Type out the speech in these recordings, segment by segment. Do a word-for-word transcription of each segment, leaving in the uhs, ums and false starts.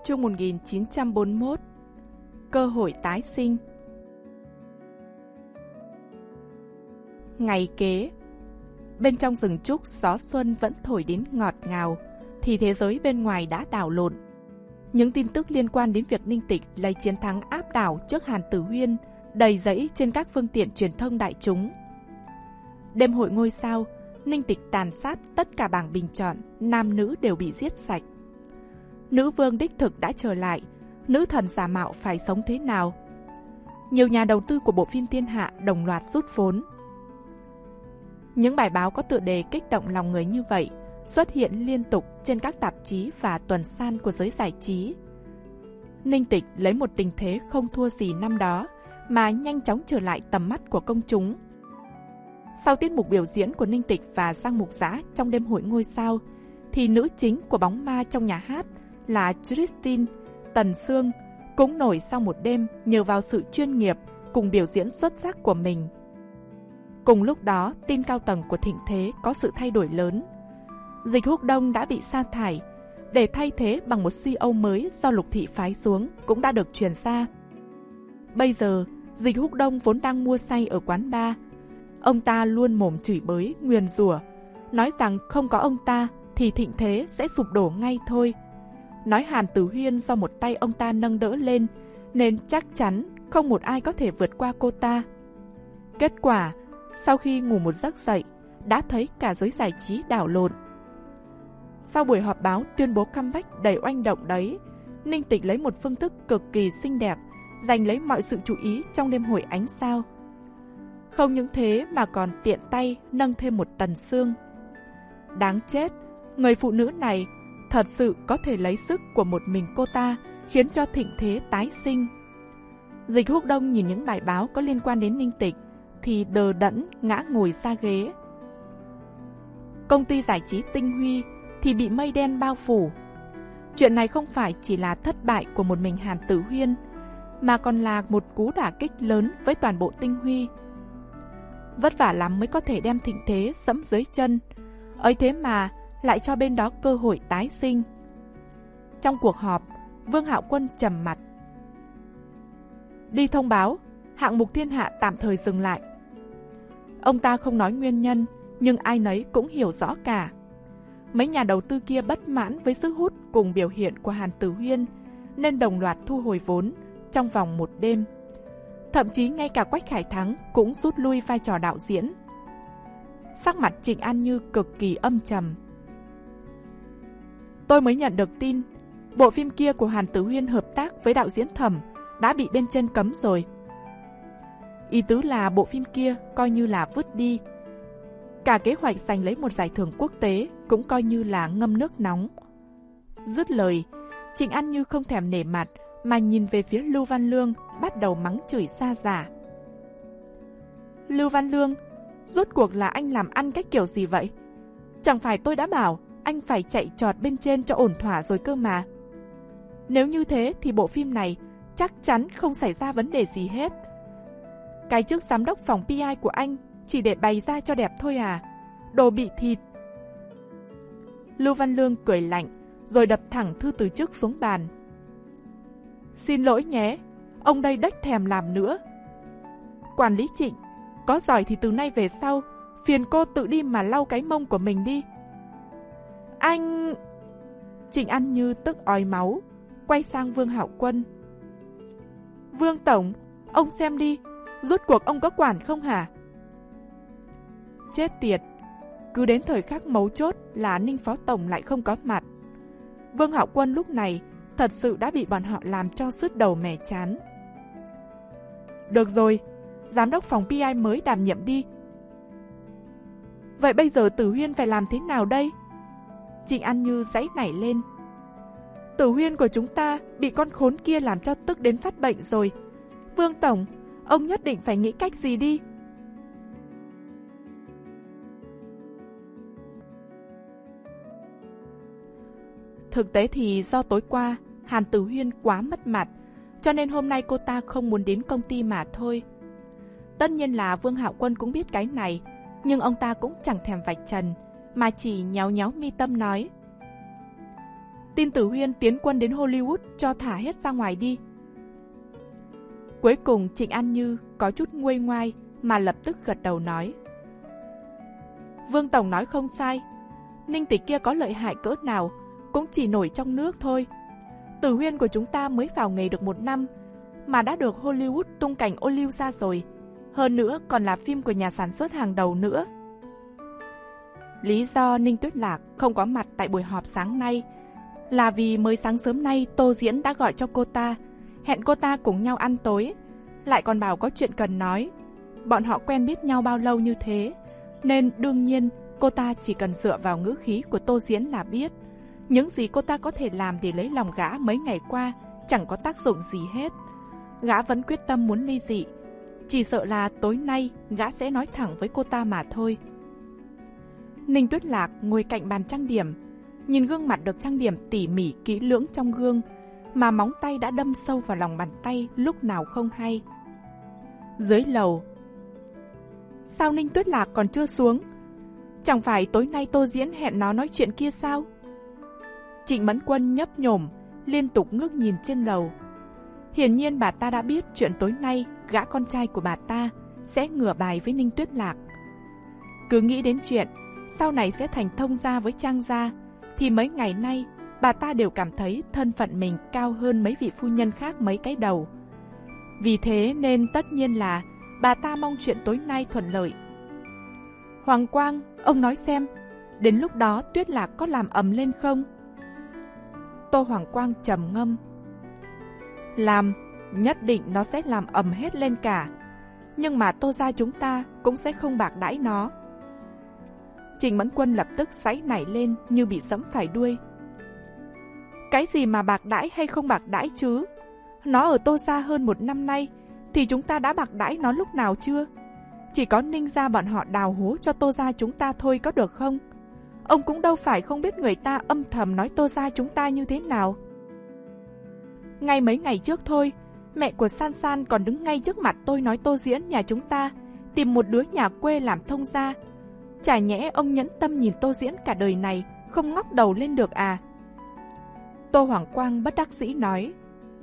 Chương một nghìn chín trăm bốn mươi mốt. Cơ hội tái sinh. Ngày kế, bên trong rừng trúc gió xuân vẫn thổi đến ngọt ngào, thì thế giới bên ngoài đã đảo lộn. Những tin tức liên quan đến việc Ninh Tịch lấy chiến thắng áp đảo trước Hàn Tử Huyên đầy rẫy trên các phương tiện truyền thông đại chúng. Đêm hội ngôi sao, Ninh Tịch tàn sát tất cả bảng bình chọn, nam nữ đều bị giết sạch. Nữ vương đích thực đã trở lại, nữ thần giả mạo phải sống thế nào? Nhiều nhà đầu tư của bộ phim Thiên Hạ đồng loạt rút vốn. Những bài báo có tựa đề kích động lòng người như vậy xuất hiện liên tục trên các tạp chí và tuần san của giới giải trí. Ninh Tịch lấy một tình thế không thua gì năm đó mà nhanh chóng trở lại tầm mắt của công chúng. Sau tiết mục biểu diễn của Ninh Tịch và Giang Mục Dã trong đêm hội ngôi sao, thì nữ chính của bóng ma trong nhà hát là Christine, Tần Sương cũng nổi sau một đêm nhờ vào sự chuyên nghiệp cùng biểu diễn xuất sắc của mình. Cùng lúc đó, tin cao tầng của thịnh thế có sự thay đổi lớn. Dịch Húc Đông đã bị sa thải, để thay thế bằng một xê e ô mới do Lục Thị phái xuống cũng đã được truyền ra. Bây giờ, Dịch Húc Đông vốn đang mua say ở quán bar. Ông ta luôn mồm chửi bới, nguyền rủa, nói rằng không có ông ta thì thịnh thế sẽ sụp đổ ngay thôi. Nói Hàn Tử Huyên do một tay ông ta nâng đỡ lên, nên chắc chắn không một ai có thể vượt qua cô ta. Kết quả, sau khi ngủ một giấc dậy, đã thấy cả giới giải trí đảo lộn. Sau buổi họp báo tuyên bố comeback đầy oanh động đấy, Ninh Tịch lấy một phương thức cực kỳ xinh đẹp, giành lấy mọi sự chú ý trong đêm hội ánh sao. Không những thế mà còn tiện tay nâng thêm một Tần Sương. Đáng chết, người phụ nữ này thật sự có thể lấy sức của một mình cô ta khiến cho thịnh thế tái sinh. Dịch Húc Đông nhìn những bài báo có liên quan đến Ninh Tịch thì đờ đẫn ngã ngồi ra ghế. Công ty giải trí Tinh Huy thì bị mây đen bao phủ. Chuyện này không phải chỉ là thất bại của một mình Hàn Tử Huyên, mà còn là một cú đả kích lớn với toàn bộ Tinh Huy. Vất vả lắm mới có thể đem thịnh thế dẫm dưới chân, ấy thế mà lại cho bên đó cơ hội tái sinh. Trong cuộc họp, Vương Hạo Quân trầm mặt. Đi thông báo, hạng mục Thiên Hạ tạm thời dừng lại. Ông ta không nói nguyên nhân, nhưng ai nấy cũng hiểu rõ cả. Mấy nhà đầu tư kia bất mãn với sức hút cùng biểu hiện của Hàn Tử Huyên, nên đồng loạt thu hồi vốn trong vòng một đêm. Thậm chí ngay cả Quách Khải Thắng cũng rút lui vai trò đạo diễn. Sắc mặt Trịnh An Như cực kỳ âm trầm. Tôi mới nhận được tin, bộ phim kia của Hàn Tử Huyên hợp tác với đạo diễn Thẩm đã bị bên trên cấm rồi. Ý tứ là bộ phim kia coi như là vứt đi. Cả kế hoạch giành lấy một giải thưởng quốc tế cũng coi như là ngâm nước nóng. Dứt lời, Trịnh An Như không thèm nể mặt mà nhìn về phía Lưu Văn Lương, bắt đầu mắng chửi xa giả. Lưu Văn Lương, rốt cuộc là anh làm ăn cách kiểu gì vậy? Chẳng phải tôi đã bảo anh phải chạy trọt bên trên cho ổn thỏa rồi cơ mà. Nếu như thế thì bộ phim này chắc chắn không xảy ra vấn đề gì hết. Cái chức giám đốc phòng pê i của anh chỉ để bày ra cho đẹp thôi à? Đồ bị thịt. Lưu Văn Lương cười lạnh rồi đập thẳng thư từ chức xuống bàn. Xin lỗi nhé, ông đây đếch thèm làm nữa. Quản lý Trịnh, có giỏi thì từ nay về sau phiền cô tự đi mà lau cái mông của mình đi. Anh... Trịnh An Như tức ói máu, quay sang Vương Hạo Quân. Vương Tổng, ông xem đi, rốt cuộc ông có quản không hả? Chết tiệt, cứ đến thời khắc mấu chốt là Ninh Phó Tổng lại không có mặt. Vương Hạo Quân lúc này thật sự đã bị bọn họ làm cho sứt đầu mẻ chán. Được rồi, giám đốc phòng pê i mới đảm nhiệm đi. Vậy bây giờ Tử Huyên phải làm thế nào đây? Trịnh An Như giãy nảy lên. Tử Huyên của chúng ta bị con khốn kia làm cho tức đến phát bệnh rồi. Vương Tổng, ông nhất định phải nghĩ cách gì đi. Thực tế thì do tối qua Hàn Tử Huyên quá mất mặt, cho nên hôm nay cô ta không muốn đến công ty mà thôi. Tất nhiên là Vương Hạo Quân cũng biết cái này, nhưng ông ta cũng chẳng thèm vạch trần, mà chỉ nhéo nhéo mi tâm nói. tin Tử Huyên tiến quân đến Hollywood cho thả hết ra ngoài đi. Cuối cùng Trịnh An Như có chút nguôi ngoai mà lập tức gật đầu nói. Vương Tổng nói không sai, Ninh Tịch kia có lợi hại cỡ nào cũng chỉ nổi trong nước thôi. Tử Huyên của chúng ta mới vào nghề được một năm mà đã được Hollywood tung cảnh ô liu ra rồi. Hơn nữa còn là phim của nhà sản xuất hàng đầu nữa. Lý do Ninh Tuyết Lạc không có mặt tại buổi họp sáng nay là vì mới sáng sớm nay Tô Diễn đã gọi cho cô ta, hẹn cô ta cùng nhau ăn tối, lại còn bảo có chuyện cần nói. Bọn họ quen biết nhau bao lâu như thế, nên đương nhiên cô ta chỉ cần dựa vào ngữ khí của Tô Diễn là biết. Những gì cô ta có thể làm để lấy lòng gã mấy ngày qua chẳng có tác dụng gì hết. Gã vẫn quyết tâm muốn ly dị, chỉ sợ là tối nay gã sẽ nói thẳng với cô ta mà thôi. Ninh Tuyết Lạc ngồi cạnh bàn trang điểm, nhìn gương mặt được trang điểm tỉ mỉ kỹ lưỡng trong gương, mà móng tay đã đâm sâu vào lòng bàn tay lúc nào không hay. Dưới lầu, sao Ninh Tuyết Lạc còn chưa xuống? Chẳng phải tối nay Tô Diễn hẹn nó nói chuyện kia sao? Trịnh Mẫn Quân nhấp nhổm, liên tục ngước nhìn trên lầu. Hiển nhiên bà ta đã biết chuyện tối nay gã con trai của bà ta sẽ ngửa bài với Ninh Tuyết Lạc. Cứ nghĩ đến chuyện sau này sẽ thành thông gia với Trang gia, thì mấy ngày nay bà ta đều cảm thấy thân phận mình cao hơn mấy vị phu nhân khác mấy cái đầu. Vì thế nên tất nhiên là bà ta mong chuyện tối nay thuận lợi. Hoàng Quang, ông nói xem, đến lúc đó Tuyết Lạc có làm ầm lên không? Tô Hoàng Quang trầm ngâm. Làm, nhất định nó sẽ làm ầm hết lên cả. Nhưng mà Tô gia chúng ta cũng sẽ không bạc đãi nó. Trịnh Mẫn Quân lập tức sáy nảy lên như bị giẫm phải đuôi. Cái gì mà bạc đãi hay không bạc đãi chứ? Nó ở Tô gia hơn một năm nay, thì chúng ta đã bạc đãi nó lúc nào chưa? Chỉ có Ninh gia bọn họ đào hố cho Tô gia chúng ta thôi có được không? Ông cũng đâu phải không biết người ta âm thầm nói Tô gia chúng ta như thế nào. Ngay mấy ngày trước thôi, mẹ của San San còn đứng ngay trước mặt tôi nói Tô Diễn nhà chúng ta tìm một đứa nhà quê làm thông gia. Chả nhẽ ông nhẫn tâm nhìn Tô Diễn cả đời này không ngóc đầu lên được à? Tô Hoàng Quang bất đắc dĩ nói.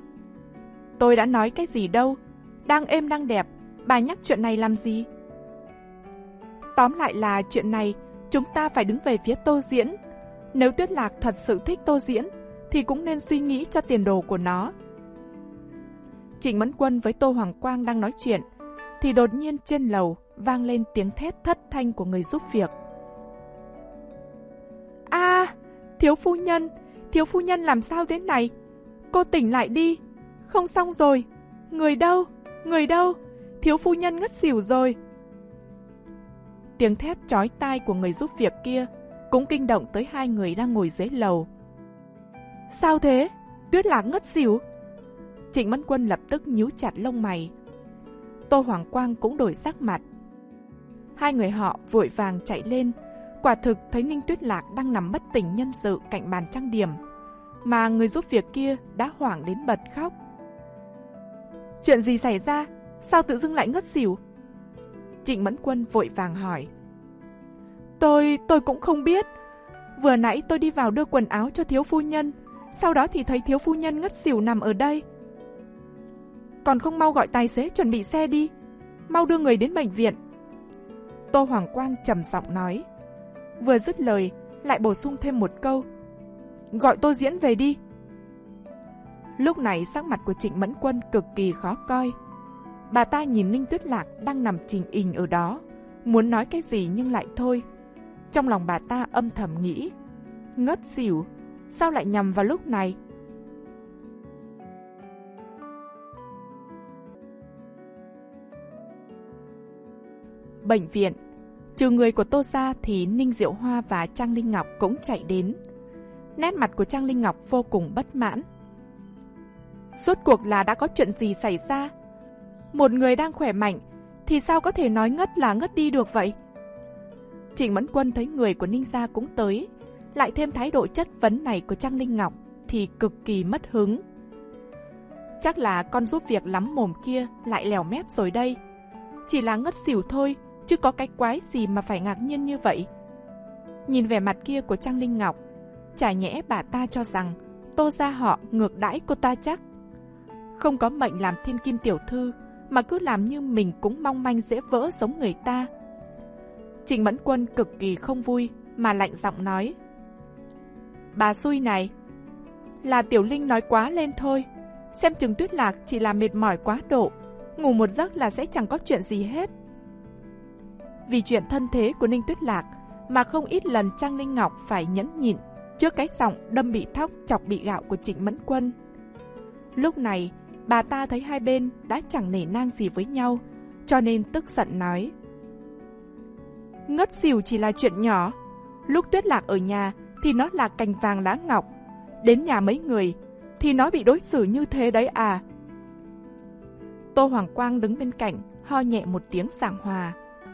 Tôi đã nói cái gì đâu, đang êm đang đẹp, bà nhắc chuyện này làm gì? Tóm lại là chuyện này chúng ta phải đứng về phía Tô Diễn. Nếu Tuyết Lạc thật sự thích Tô Diễn thì cũng nên suy nghĩ cho tiền đồ của nó. Trịnh Mẫn Quân với Tô Hoàng Quang đang nói chuyện thì đột nhiên trên lầu vang lên tiếng thét thất thanh của người giúp việc. A, à, thiếu phu nhân, thiếu phu nhân làm sao thế này? Cô tỉnh lại đi, không xong rồi. Người đâu, người đâu, thiếu phu nhân ngất xỉu rồi. Tiếng thét chói tai của người giúp việc kia cũng kinh động tới hai người đang ngồi dưới lầu. Sao thế? Tuyết Lạc ngất xỉu? Trịnh Mẫn Quân lập tức nhíu chặt lông mày. Tô Hoàng Quang cũng đổi sắc mặt. Hai người họ vội vàng chạy lên, quả thực thấy Ninh Tuyết Lạc đang nằm bất tỉnh nhân sự cạnh bàn trang điểm, mà người giúp việc kia đã hoảng đến bật khóc. Chuyện gì xảy ra? Sao tự dưng lại ngất xỉu? Trịnh Mẫn Quân vội vàng hỏi. Tôi, tôi cũng không biết. Vừa nãy tôi đi vào đưa quần áo cho thiếu phu nhân, sau đó thì thấy thiếu phu nhân ngất xỉu nằm ở đây. Còn không mau gọi tài xế chuẩn bị xe đi, mau đưa người đến bệnh viện. Tô Hoàng Quang trầm giọng nói. Vừa dứt lời lại bổ sung thêm một câu. Gọi Tô Diễn về đi. Lúc này sắc mặt của Trịnh Mẫn Quân cực kỳ khó coi. Bà ta nhìn Ninh Tuyết Lạc đang nằm chình ình ở đó, muốn nói cái gì nhưng lại thôi. Trong lòng bà ta âm thầm nghĩ, ngất xỉu, sao lại nhầm vào lúc này? Bệnh viện, trừ người của Tô gia thì Ninh Diệu Hoa và Trang Linh Ngọc cũng chạy đến. Nét mặt của Trang Linh Ngọc vô cùng bất mãn. Rốt cuộc là đã có chuyện gì xảy ra? Một người đang khỏe mạnh thì sao có thể nói ngất là ngất đi được vậy? Trịnh Mẫn Quân thấy người của Ninh gia cũng tới, lại thêm thái độ chất vấn này của Trang Linh Ngọc thì cực kỳ mất hứng. Chắc là con giúp việc lắm mồm kia lại lèo mép rồi đây. Chỉ là ngất xỉu thôi, chứ có cái quái gì mà phải ngạc nhiên như vậy. Nhìn vẻ mặt kia của Trang Linh Ngọc, chả nhẽ bà ta cho rằng Tô gia họ ngược đãi cô ta chắc. Không có mệnh làm thiên kim tiểu thư mà cứ làm như mình cũng mong manh dễ vỡ giống người ta. Trịnh Mẫn Quân cực kỳ không vui mà lạnh giọng nói: Bà xui này, là Tiểu Linh nói quá lên thôi. Xem chừng Tuyết Lạc chỉ là mệt mỏi quá độ, ngủ một giấc là sẽ chẳng có chuyện gì hết. Vì chuyện thân thế của Ninh Tuyết Lạc mà không ít lần Trang Linh Ngọc phải nhẫn nhịn trước cái giọng đâm bị thóc chọc bị gạo của Trịnh Mẫn Quân. Lúc này bà ta thấy hai bên đã chẳng nể nang gì với nhau, cho nên tức giận nói: Ngất xỉu chỉ là chuyện nhỏ. Lúc Tuyết Lạc ở nhà thì nó là cành vàng lá ngọc, đến nhà mấy người thì nó bị đối xử như thế đấy à? Tô Hoàng Quang đứng bên cạnh ho nhẹ một tiếng giảng hòa: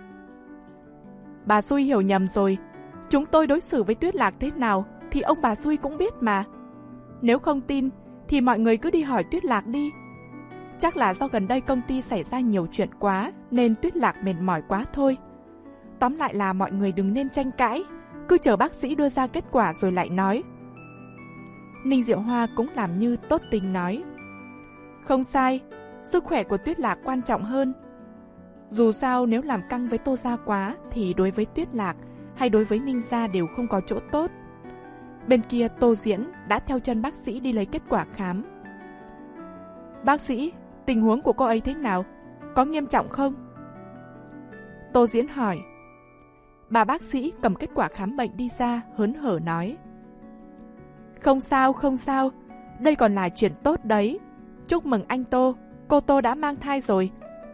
Bà xui hiểu nhầm rồi. Chúng tôi đối xử với Tuyết Lạc thế nào thì ông bà xui cũng biết mà. Nếu không tin thì mọi người cứ đi hỏi Tuyết Lạc đi. Chắc là do gần đây công ty xảy ra nhiều chuyện quá nên Tuyết Lạc mệt mỏi quá thôi. Tóm lại là mọi người đừng nên tranh cãi, cứ chờ bác sĩ đưa ra kết quả rồi lại nói. Ninh Diệu Hoa cũng làm như tốt tình nói: Không sai, sức khỏe của Tuyết Lạc quan trọng hơn. Dù sao nếu làm căng với Tô gia quá thì đối với Tuyết Lạc hay đối với Ninh gia đều không có chỗ tốt. Bên kia Tô Diễn đã theo chân bác sĩ đi lấy kết quả khám. Bác sĩ, tình huống của cô ấy thế nào? Có nghiêm trọng không? Tô Diễn hỏi. Bà bác sĩ cầm kết quả khám bệnh đi ra hớn hở nói: Không sao, không sao, đây còn là chuyện tốt đấy. Chúc mừng anh Tô, cô Tô đã mang thai rồi.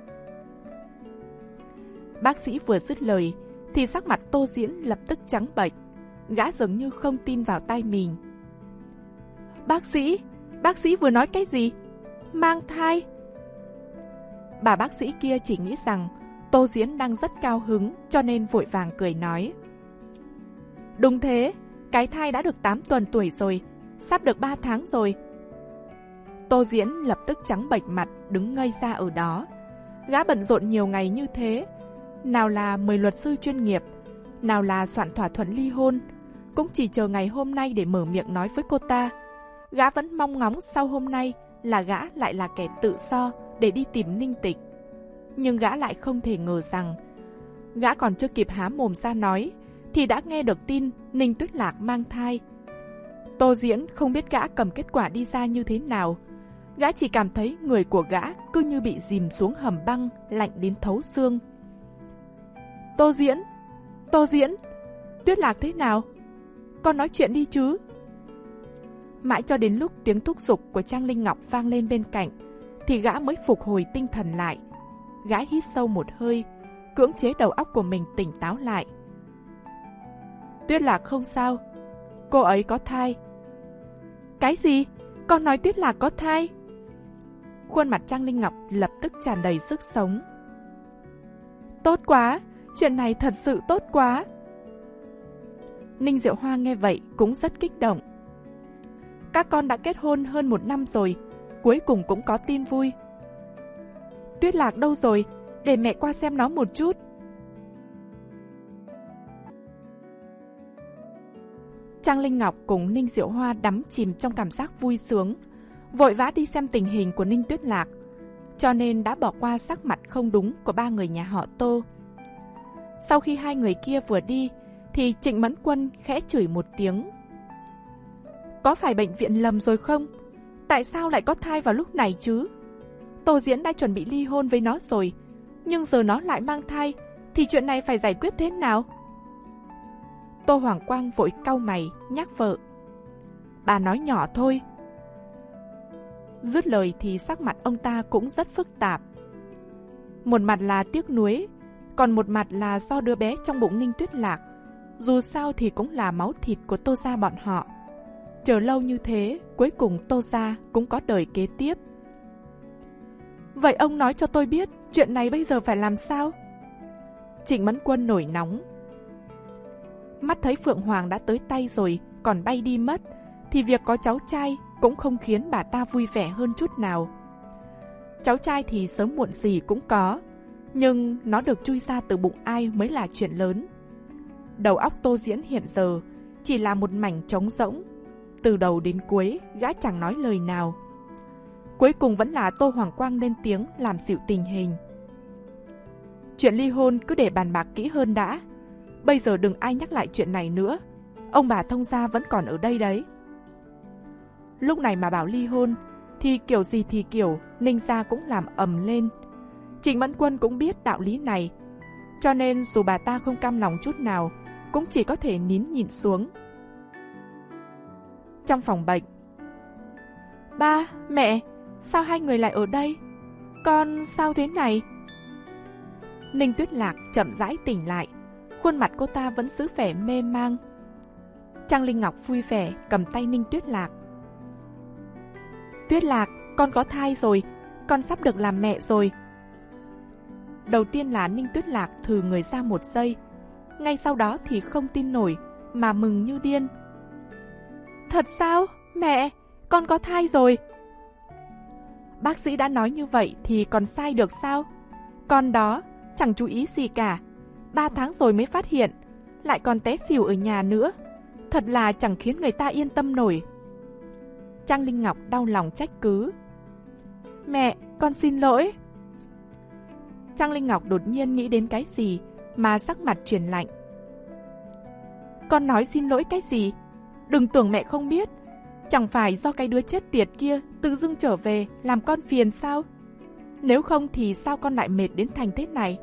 Bác sĩ vừa dứt lời thì sắc mặt Tô Diễn lập tức trắng bệch, gã dường như không tin vào tai mình. Bác sĩ, bác sĩ vừa nói cái gì? Mang thai? Bà bác sĩ kia chỉ nghĩ rằng Tô Diễn đang rất cao hứng cho nên vội vàng cười nói: Đúng thế, cái thai đã được tám tuần tuổi rồi, sắp được ba tháng rồi. Tô Diễn lập tức trắng bệch mặt đứng ngây ra ở đó. Gã bận rộn nhiều ngày như thế, nào là mời luật sư chuyên nghiệp, nào là soạn thỏa thuận ly hôn, cũng chỉ chờ ngày hôm nay để mở miệng nói với cô ta. Gã vẫn mong ngóng sau hôm nay là gã lại là kẻ tự do để đi tìm Ninh Tịch. Nhưng gã lại không thể ngờ rằng gã còn chưa kịp há mồm ra nói thì đã nghe được tin Ninh Tuyết Lạc mang thai. Tô Diễn không biết gã cầm kết quả đi ra như thế nào. Gã chỉ cảm thấy người của gã cứ như bị dìm xuống hầm băng lạnh đến thấu xương. Tô Diễn, Tô Diễn, Tuyết Lạc thế nào? Con nói chuyện đi chứ. Mãi cho đến lúc tiếng thúc giục của Trang Linh Ngọc vang lên bên cạnh thì gã mới phục hồi tinh thần lại. Gã hít sâu một hơi, cưỡng chế đầu óc của mình tỉnh táo lại. Tuyết Lạc không sao, cô ấy có thai. Cái gì? Con nói Tuyết Lạc có thai? Khuôn mặt Trang Linh Ngọc lập tức tràn đầy sức sống. Tốt quá, chuyện này thật sự tốt quá. Ninh Diệu Hoa nghe vậy cũng rất kích động. Các con đã kết hôn hơn một năm rồi, cuối cùng cũng có tin vui. Tuyết Lạc đâu rồi? Để mẹ qua xem nó một chút. Trang Linh Ngọc cùng Ninh Diệu Hoa đắm chìm trong cảm giác vui sướng, vội vã đi xem tình hình của Ninh Tuyết Lạc, cho nên đã bỏ qua sắc mặt không đúng của ba người nhà họ Tô. Sau khi hai người kia vừa đi, thì Trịnh Mẫn Quân khẽ chửi một tiếng. Có phải bệnh viện lầm rồi không? Tại sao lại có thai vào lúc này chứ? Tô Diễn đã chuẩn bị ly hôn với nó rồi, nhưng giờ nó lại mang thai, thì chuyện này phải giải quyết thế nào? Tô Hoàng Quang vội cau mày nhắc vợ. Bà nói nhỏ thôi. Dứt lời thì sắc mặt ông ta cũng rất phức tạp. Một mặt là tiếc nuối, còn một mặt là do đứa bé trong bụng Ninh Tuyết Lạc. Dù sao thì cũng là máu thịt của Tô gia bọn họ. Chờ lâu như thế, cuối cùng Tô gia cũng có đời kế tiếp. Vậy ông nói cho tôi biết, chuyện này bây giờ phải làm sao? Trịnh Mẫn Quân nổi nóng. Mắt thấy Phượng Hoàng đã tới tay rồi, còn bay đi mất, thì việc có cháu trai cũng không khiến bà ta vui vẻ hơn chút nào. Cháu trai thì sớm muộn gì cũng có, nhưng nó được chui ra từ bụng ai mới là chuyện lớn. Đầu óc Tô Diễn hiện giờ chỉ là một mảnh trống rỗng. Từ đầu đến cuối, gã chẳng nói lời nào. Cuối cùng vẫn là Tô Hoàng Quang lên tiếng làm dịu tình hình. Chuyện ly hôn cứ để bàn bạc kỹ hơn đã. Bây giờ đừng ai nhắc lại chuyện này nữa. Ông bà thông gia vẫn còn ở đây đấy. Lúc này mà bảo ly hôn, thì kiểu gì thì kiểu, Ninh gia cũng làm ầm lên. Trịnh Mẫn Quân cũng biết đạo lý này, cho nên dù bà ta không cam lòng chút nào, cũng chỉ có thể nín nhịn xuống. Trong phòng bệnh, ba, mẹ, sao hai người lại ở đây? Con sao thế này? Ninh Tuyết Lạc chậm rãi tỉnh lại, khuôn mặt cô ta vẫn giữ vẻ mê mang. Trang Linh Ngọc vui vẻ cầm tay Ninh Tuyết Lạc. Tuyết Lạc, con có thai rồi, con sắp được làm mẹ rồi. Đầu tiên là Ninh Tuyết Lạc thử người ra một giây, ngay sau đó thì không tin nổi mà mừng như điên. Thật sao? Mẹ, con có thai rồi. Bác sĩ đã nói như vậy thì còn sai được sao? Con đó chẳng chú ý gì cả, ba tháng rồi mới phát hiện, lại còn té xỉu ở nhà nữa. Thật là chẳng khiến người ta yên tâm nổi. Trang Linh Ngọc đau lòng trách cứ. Mẹ, con xin lỗi. Trang Linh Ngọc đột nhiên nghĩ đến cái gì mà sắc mặt chuyển lạnh. Con nói xin lỗi cái gì? Đừng tưởng mẹ không biết. Chẳng phải do cái đứa chết tiệt kia tự dưng trở về làm con phiền sao? Nếu không thì sao con lại mệt đến thành thế này?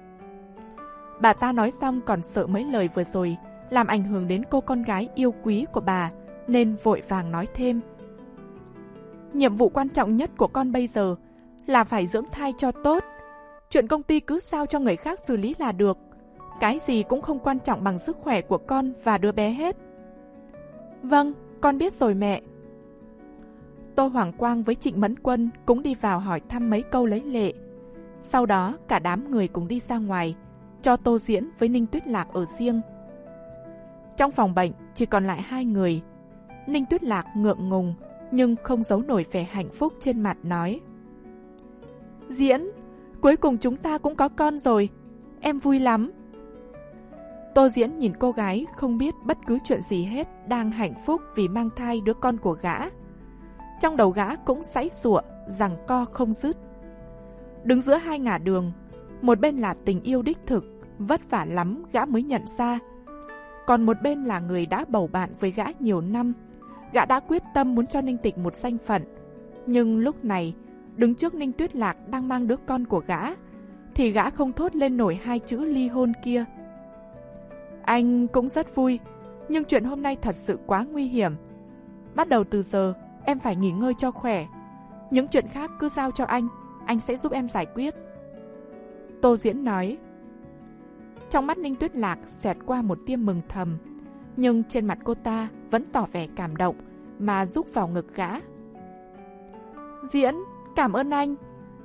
Bà ta nói xong còn sợ mấy lời vừa rồi làm ảnh hưởng đến cô con gái yêu quý của bà, nên vội vàng nói thêm. Nhiệm vụ quan trọng nhất của con bây giờ là phải dưỡng thai cho tốt. Chuyện công ty cứ giao cho người khác xử lý là được. Cái gì cũng không quan trọng bằng sức khỏe của con và đứa bé hết. Vâng, con biết rồi mẹ. Tô Hoàng Quang với Trịnh Mẫn Quân cũng đi vào hỏi thăm mấy câu lấy lệ. Sau đó cả đám người cùng đi ra ngoài, cho Tô Diễn với Ninh Tuyết Lạc ở riêng. Trong phòng bệnh chỉ còn lại hai người. Ninh Tuyết Lạc ngượng ngùng nhưng không giấu nổi vẻ hạnh phúc trên mặt, nói: Diễn, cuối cùng chúng ta cũng có con rồi, em vui lắm. Tô Diễn nhìn cô gái không biết bất cứ chuyện gì hết đang hạnh phúc vì mang thai đứa con của gã. Trong đầu gã cũng giãy giụa, giằng co không dứt. Đứng giữa hai ngả đường, một bên là tình yêu đích thực, vất vả lắm gã mới nhận ra. Còn một bên là người đã bầu bạn với gã nhiều năm. Gã đã quyết tâm muốn cho Ninh Tịch một danh phận. Nhưng lúc này, đứng trước Ninh Tuyết Lạc đang mang đứa con của gã, thì gã không thốt lên nổi hai chữ ly hôn kia. Anh cũng rất vui, nhưng chuyện hôm nay thật sự quá nguy hiểm. Bắt đầu từ giờ, em phải nghỉ ngơi cho khỏe. Những chuyện khác cứ giao cho anh, anh sẽ giúp em giải quyết. Tô Diễn nói. Trong mắt Ninh Tuyết Lạc xẹt qua một tia mừng thầm, nhưng trên mặt cô ta vẫn tỏ vẻ cảm động mà rúc vào ngực gã. Diễn, cảm ơn anh.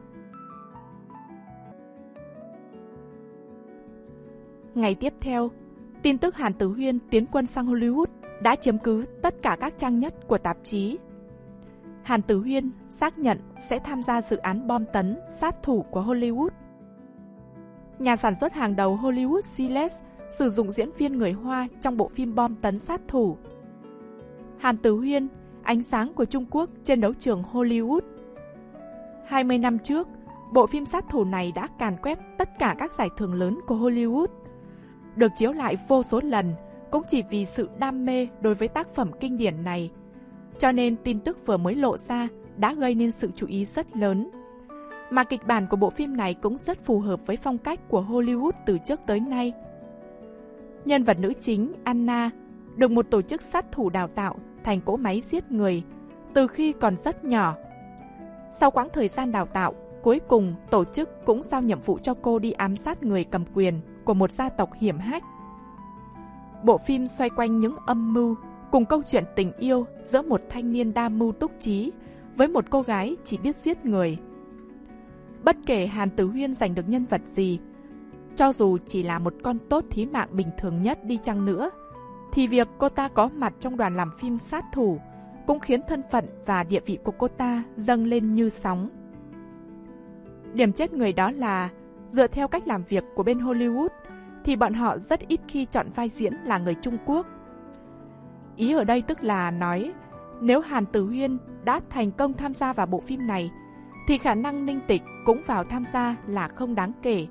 Ngày tiếp theo, tin tức Hàn Tử Huyên tiến quân sang Hollywood đã chiếm cứ tất cả các trang nhất của tạp chí. Hàn Tử Huyên xác nhận sẽ tham gia dự án bom tấn sát thủ của Hollywood. Nhà sản xuất hàng đầu Hollywood Siles sử dụng diễn viên người Hoa trong bộ phim bom tấn sát thủ. Hàn Tử Huyên, ánh sáng của Trung Quốc trên đấu trường Hollywood. hai mươi năm trước, bộ phim sát thủ này đã càn quét tất cả các giải thưởng lớn của Hollywood. Được chiếu lại vô số lần cũng chỉ vì sự đam mê đối với tác phẩm kinh điển này. Cho nên tin tức vừa mới lộ ra đã gây nên sự chú ý rất lớn. Mà kịch bản của bộ phim này cũng rất phù hợp với phong cách của Hollywood từ trước tới nay. Nhân vật nữ chính Anna được một tổ chức sát thủ đào tạo thành cỗ máy giết người từ khi còn rất nhỏ. Sau quãng thời gian đào tạo, cuối cùng tổ chức cũng giao nhiệm vụ cho cô đi ám sát người cầm quyền của một gia tộc hiểm hách. Bộ phim xoay quanh những âm mưu cùng câu chuyện tình yêu giữa một thanh niên đa mưu túc trí với một cô gái chỉ biết giết người. Bất kể Hàn Tử Huyên giành được nhân vật gì, cho dù chỉ là một con tốt thí mạng bình thường nhất đi chăng nữa, thì việc cô ta có mặt trong đoàn làm phim sát thủ cũng khiến thân phận và địa vị của cô ta dâng lên như sóng. Điểm chết người đó là, dựa theo cách làm việc của bên Hollywood, thì bọn họ rất ít khi chọn vai diễn là người Trung Quốc. Ý ở đây tức là nói, nếu Hàn Tử Huyên đã thành công tham gia vào bộ phim này, thì khả năng Ninh Tịch cũng vào tham gia là không đáng kể.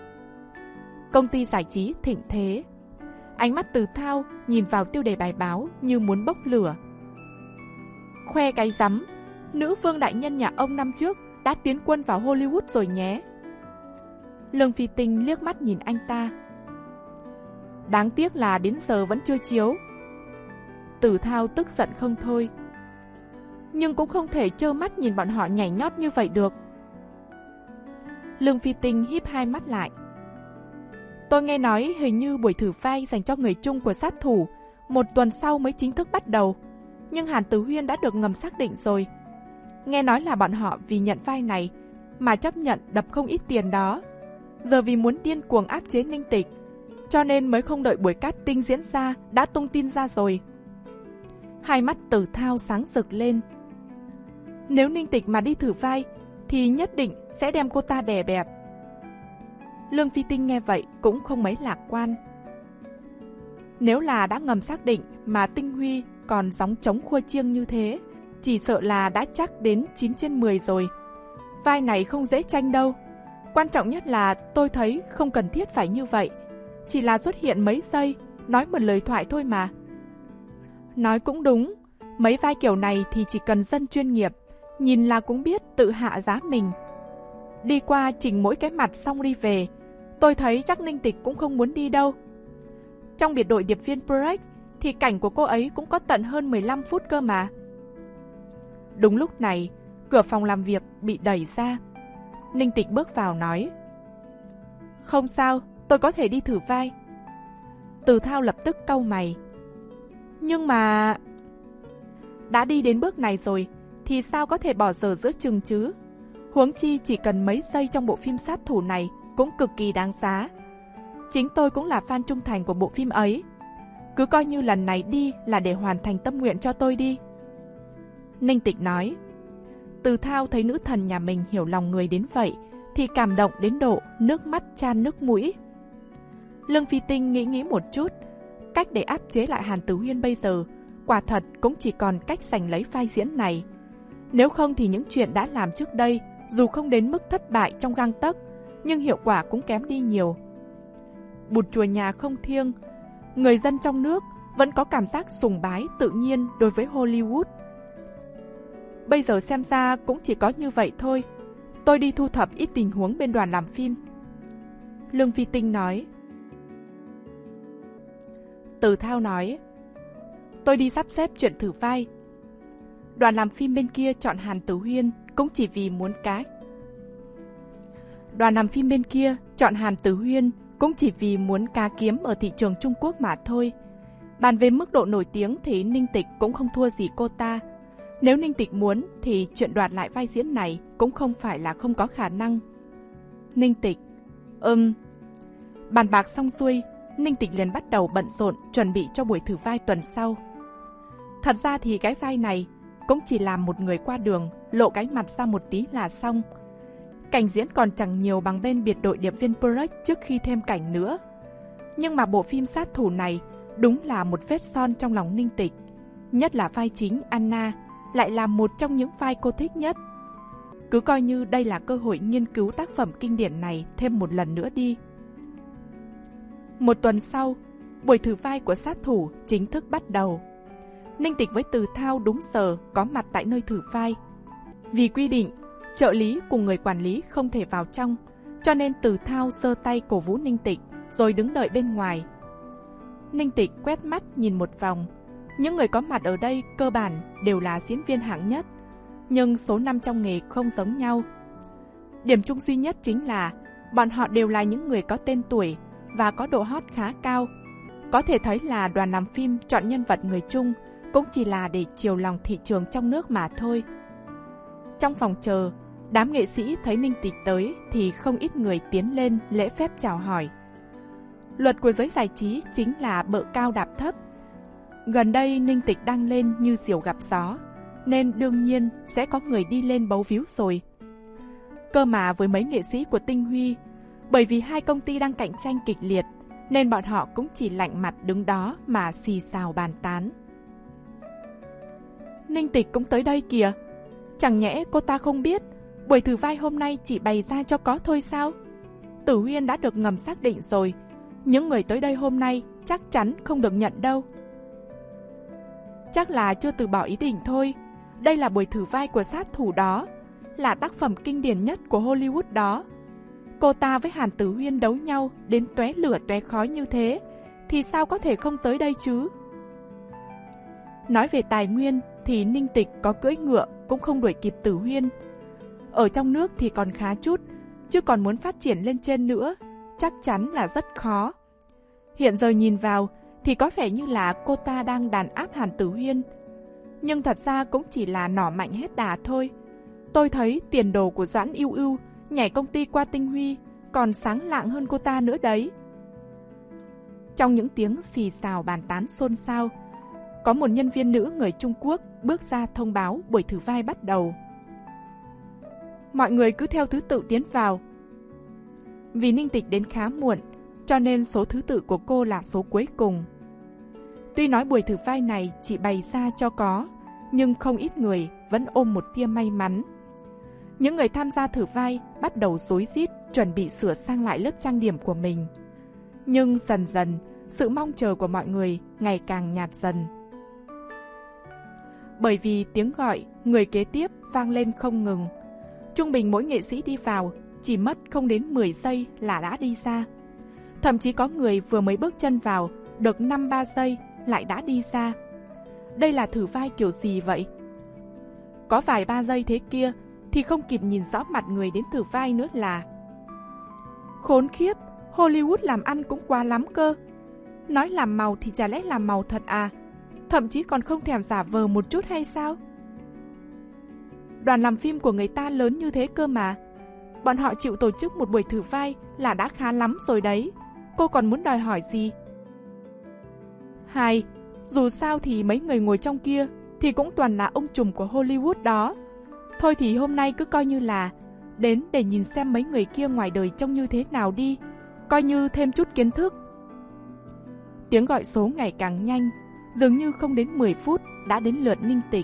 Công ty giải trí thịnh thế. Ánh mắt Từ Thao nhìn vào tiêu đề bài báo như muốn bốc lửa. Khoe cái rắm, nữ vương đại nhân nhà ông năm trước đã tiến quân vào Hollywood rồi nhé. Lương Phi Tinh liếc mắt nhìn anh ta. Đáng tiếc là đến giờ vẫn chưa chiếu. Từ Thao tức giận không thôi. Nhưng cũng không thể trơ mắt nhìn bọn họ nhảy nhót như vậy được. Lương Phi Tinh híp hai mắt lại. Tôi nghe nói hình như buổi thử vai dành cho người Trung của sát thủ một tuần sau mới chính thức bắt đầu. Nhưng Hàn Tử Huyên đã được ngầm xác định rồi. Nghe nói là bọn họ vì nhận vai này mà chấp nhận đập không ít tiền đó. Giờ vì muốn điên cuồng áp chế Ninh Tịch, cho nên mới không đợi buổi casting diễn ra đã tung tin ra rồi. Hai mắt Từ Thao sáng rực lên. Nếu Ninh Tịch mà đi thử vai thì nhất định sẽ đem cô ta đè bẹp. Lương Phi Tinh nghe vậy cũng không mấy lạc quan. Nếu là đã ngầm xác định mà Tinh Huy còn gióng trống khua chiêng như thế, chỉ sợ là đã chắc đến chín trên mười rồi. Vai này không dễ tranh đâu. Quan trọng nhất là tôi thấy không cần thiết phải như vậy. Chỉ là xuất hiện mấy giây, nói một lời thoại thôi mà. Nói cũng đúng, mấy vai kiểu này thì chỉ cần dân chuyên nghiệp, nhìn là cũng biết tự hạ giá mình. Đi qua chỉnh mỗi cái mặt xong đi về, tôi thấy chắc Ninh Tịch cũng không muốn đi đâu. Trong biệt đội điệp viên Break thì cảnh của cô ấy cũng có tận hơn mười lăm phút cơ mà. Đúng lúc này, cửa phòng làm việc bị đẩy ra. Ninh Tịch bước vào nói: Không sao, tôi có thể đi thử vai. Từ Thao lập tức cau mày. Nhưng mà... Đã đi đến bước này rồi thì sao có thể bỏ dở giữa chừng chứ? Huống chi chỉ cần mấy giây trong bộ phim sát thủ này cũng cực kỳ đáng giá. Chính tôi cũng là fan trung thành của bộ phim ấy. Cứ coi như lần này đi là để hoàn thành tâm nguyện cho tôi đi. Ninh Tịch nói. Từ Thao thấy nữ thần nhà mình hiểu lòng người đến vậy thì cảm động đến độ nước mắt chan nước mũi. Lương Phi Tinh nghĩ nghĩ một chút. Cách để áp chế lại Hàn Tử Huyên bây giờ quả thật cũng chỉ còn cách giành lấy vai diễn này. Nếu không thì những chuyện đã làm trước đây dù không đến mức thất bại trong gang tấc, nhưng hiệu quả cũng kém đi nhiều. Bụt chùa nhà không thiêng, người dân trong nước vẫn có cảm giác sùng bái tự nhiên đối với Hollywood. Bây giờ xem ra cũng chỉ có như vậy thôi. Tôi đi thu thập ít tình huống bên đoàn làm phim. Lương Phi Tinh nói. Từ Thao nói. Tôi đi sắp xếp chuyện thử vai. Đoàn làm phim bên kia chọn Hàn Tử Huyên cũng chỉ vì muốn cái. Đoàn làm phim bên kia chọn Hàn Tử Huyên cũng chỉ vì muốn cá kiếm ở thị trường Trung Quốc mà thôi. Bàn về mức độ nổi tiếng thì Ninh Tịch cũng không thua gì cô ta. Nếu Ninh Tịch muốn thì chuyện đoạt lại vai diễn này cũng không phải là không có khả năng. Ninh Tịch, ừm. Bàn bạc xong xuôi, Ninh Tịch liền bắt đầu bận rộn chuẩn bị cho buổi thử vai tuần sau. Thật ra thì cái vai này cũng chỉ làm một người qua đường lộ cái mặt ra một tí là xong. Cảnh diễn còn chẳng nhiều bằng bên biệt đội điệp viên Break trước khi thêm cảnh nữa. Nhưng mà bộ phim sát thủ này đúng là một vết son trong lòng Ninh Tịch. Nhất là vai chính Anna lại là một trong những vai cô thích nhất. Cứ coi như đây là cơ hội nghiên cứu tác phẩm kinh điển này thêm một lần nữa đi. Một tuần sau, buổi thử vai của sát thủ chính thức bắt đầu. Ninh Tịch với Từ Thao đúng giờ có mặt tại nơi thử vai. Vì quy định, trợ lý cùng người quản lý không thể vào trong, cho nên Từ Thao giơ tay cổ vũ Ninh Tịch rồi đứng đợi bên ngoài. Ninh Tịch quét mắt nhìn một vòng. Những người có mặt ở đây cơ bản đều là diễn viên hạng nhất, nhưng số năm trong nghề không giống nhau. Điểm chung duy nhất chính là bọn họ đều là những người có tên tuổi và có độ hot khá cao. Có thể thấy là đoàn làm phim chọn nhân vật người Trung cũng chỉ là để chiều lòng thị trường trong nước mà thôi. Trong phòng chờ, đám nghệ sĩ thấy Ninh Tịch tới thì không ít người tiến lên lễ phép chào hỏi. Luật của giới giải trí chính là bợ cao đạp thấp. Gần đây Ninh Tịch đang lên như diều gặp gió, nên đương nhiên sẽ có người đi lên bấu víu rồi. Cơ mà với mấy nghệ sĩ của Tinh Huy, bởi vì hai công ty đang cạnh tranh kịch liệt, nên bọn họ cũng chỉ lạnh mặt đứng đó mà xì xào bàn tán. Ninh Tịch cũng tới đây kìa. Chẳng nhẽ cô ta không biết buổi thử vai hôm nay chỉ bày ra cho có thôi sao? Tử Huyên đã được ngầm xác định rồi. Những người tới đây hôm nay chắc chắn không được nhận đâu. Chắc là chưa từ bỏ ý định thôi. Đây là buổi thử vai của sát thủ đó, là tác phẩm kinh điển nhất của Hollywood đó. Cô ta với Hàn Tử Huyên đấu nhau đến tóe lửa tóe khói như thế, thì sao có thể không tới đây chứ? Nói về tài nguyên thì Ninh Tịch có cưỡi ngựa cũng không đuổi kịp Tử Huyên. Ở trong nước thì còn khá chút, chứ còn muốn phát triển lên trên nữa chắc chắn là rất khó. Hiện giờ nhìn vào thì có vẻ như là cô ta đang đàn áp Hàn Tử Huyên, nhưng thật ra cũng chỉ là nỏ mạnh hết đà thôi. Tôi thấy tiền đồ của Doãn Ưu Ưu nhảy công ty qua Tinh Huy còn sáng lạng hơn cô ta nữa đấy. Trong những tiếng xì xào bàn tán xôn xao, có một nhân viên nữ người Trung Quốc bước ra thông báo buổi thử vai bắt đầu. Mọi người cứ theo thứ tự tiến vào. Vì Ninh Tịch đến khá muộn, cho nên số thứ tự của cô là số cuối cùng. Tuy nói buổi thử vai này chỉ bày ra cho có, nhưng không ít người vẫn ôm một tia may mắn. Những người tham gia thử vai bắt đầu rối rít chuẩn bị sửa sang lại lớp trang điểm của mình. Nhưng dần dần, sự mong chờ của mọi người ngày càng nhạt dần. Bởi vì tiếng gọi người kế tiếp vang lên không ngừng. Trung bình mỗi nghệ sĩ đi vào chỉ mất không đến mười giây là đã đi ra. Thậm chí có người vừa mới bước chân vào được năm ba giây lại đã đi ra. Đây là thử vai kiểu gì vậy? Có vài ba giây thế kia thì không kịp nhìn rõ mặt người đến thử vai nữa là. Khốn khiếp, Hollywood làm ăn cũng quá lắm cơ. Nói làm màu thì chả lẽ làm màu thật à? Thậm chí còn không thèm giả vờ một chút hay sao? Đoàn làm phim của người ta lớn như thế cơ mà. Bọn họ chịu tổ chức một buổi thử vai là đã khá lắm rồi đấy. Cô còn muốn đòi hỏi gì? Hai, dù sao thì mấy người ngồi trong kia thì cũng toàn là ông trùm của Hollywood đó. Thôi thì hôm nay cứ coi như là đến để nhìn xem mấy người kia ngoài đời trông như thế nào đi, coi như thêm chút kiến thức. Tiếng gọi số ngày càng nhanh, dường như không đến mười phút đã đến lượt Ninh Tịch.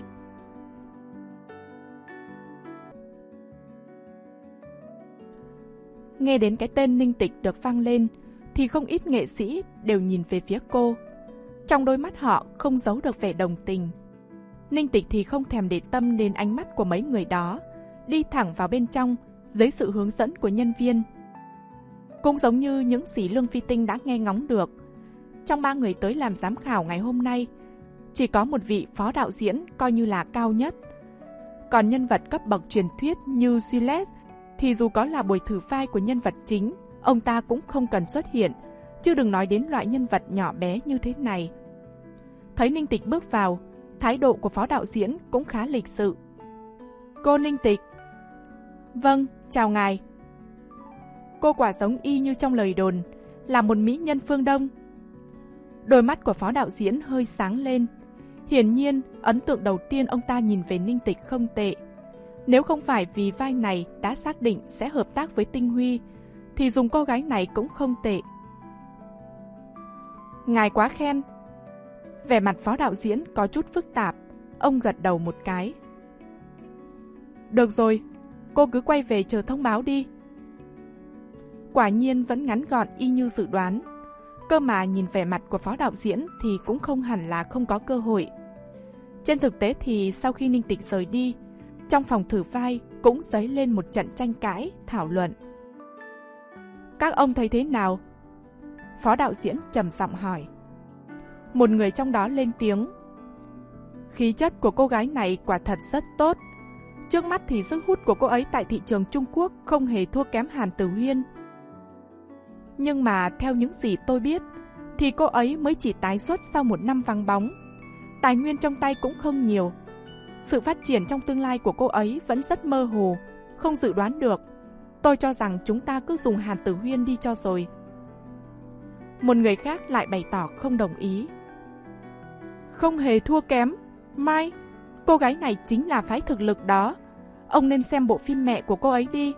Nghe đến cái tên Ninh Tịch được vang lên thì không ít nghệ sĩ đều nhìn về phía cô. Trong đôi mắt họ không giấu được vẻ đồng tình. Ninh Tịch thì không thèm để tâm đến ánh mắt của mấy người đó, đi thẳng vào bên trong dưới sự hướng dẫn của nhân viên. Cũng giống như những gì Lương Phi Tinh đã nghe ngóng được, trong ba người tới làm giám khảo ngày hôm nay, chỉ có một vị phó đạo diễn coi như là cao nhất. Còn nhân vật cấp bậc truyền thuyết như Juliet thì dù có là buổi thử vai của nhân vật chính, ông ta cũng không cần xuất hiện, chứ đừng nói đến loại nhân vật nhỏ bé như thế này. Thấy Ninh Tịch bước vào, thái độ của phó đạo diễn cũng khá lịch sự. Cô Ninh Tịch. Vâng, chào ngài. Cô quả giống y như trong lời đồn, là một mỹ nhân phương Đông. Đôi mắt của phó đạo diễn hơi sáng lên. Hiển nhiên, ấn tượng đầu tiên ông ta nhìn về Ninh Tịch không tệ. Nếu không phải vì vai này đã xác định sẽ hợp tác với Tinh Huy, thì dùng cô gái này cũng không tệ. Ngài quá khen. Vẻ mặt phó đạo diễn có chút phức tạp, ông gật đầu một cái. Được rồi, cô cứ quay về chờ thông báo đi. Quả nhiên vẫn ngắn gọn y như dự đoán. Cơ mà nhìn vẻ mặt của phó đạo diễn thì cũng không hẳn là không có cơ hội. Trên thực tế thì sau khi Ninh Tịch rời đi, trong phòng thử vai cũng dấy lên một trận tranh cãi, thảo luận. Các ông thấy thế nào? Phó đạo diễn trầm giọng hỏi. Một người trong đó lên tiếng. Khí chất của cô gái này quả thật rất tốt. Trước mắt thì sức hút của cô ấy tại thị trường Trung Quốc không hề thua kém Hàn Tử Huyên. Nhưng mà theo những gì tôi biết, thì cô ấy mới chỉ tái xuất sau một năm vắng bóng. Tài nguyên trong tay cũng không nhiều. Sự phát triển trong tương lai của cô ấy vẫn rất mơ hồ, không dự đoán được. Tôi cho rằng chúng ta cứ dùng Hàn Tử Huyên đi cho rồi. Một người khác lại bày tỏ không đồng ý. Không hề thua kém. Mai, cô gái này chính là phái thực lực đó. Ông nên xem bộ phim mẹ của cô ấy đi.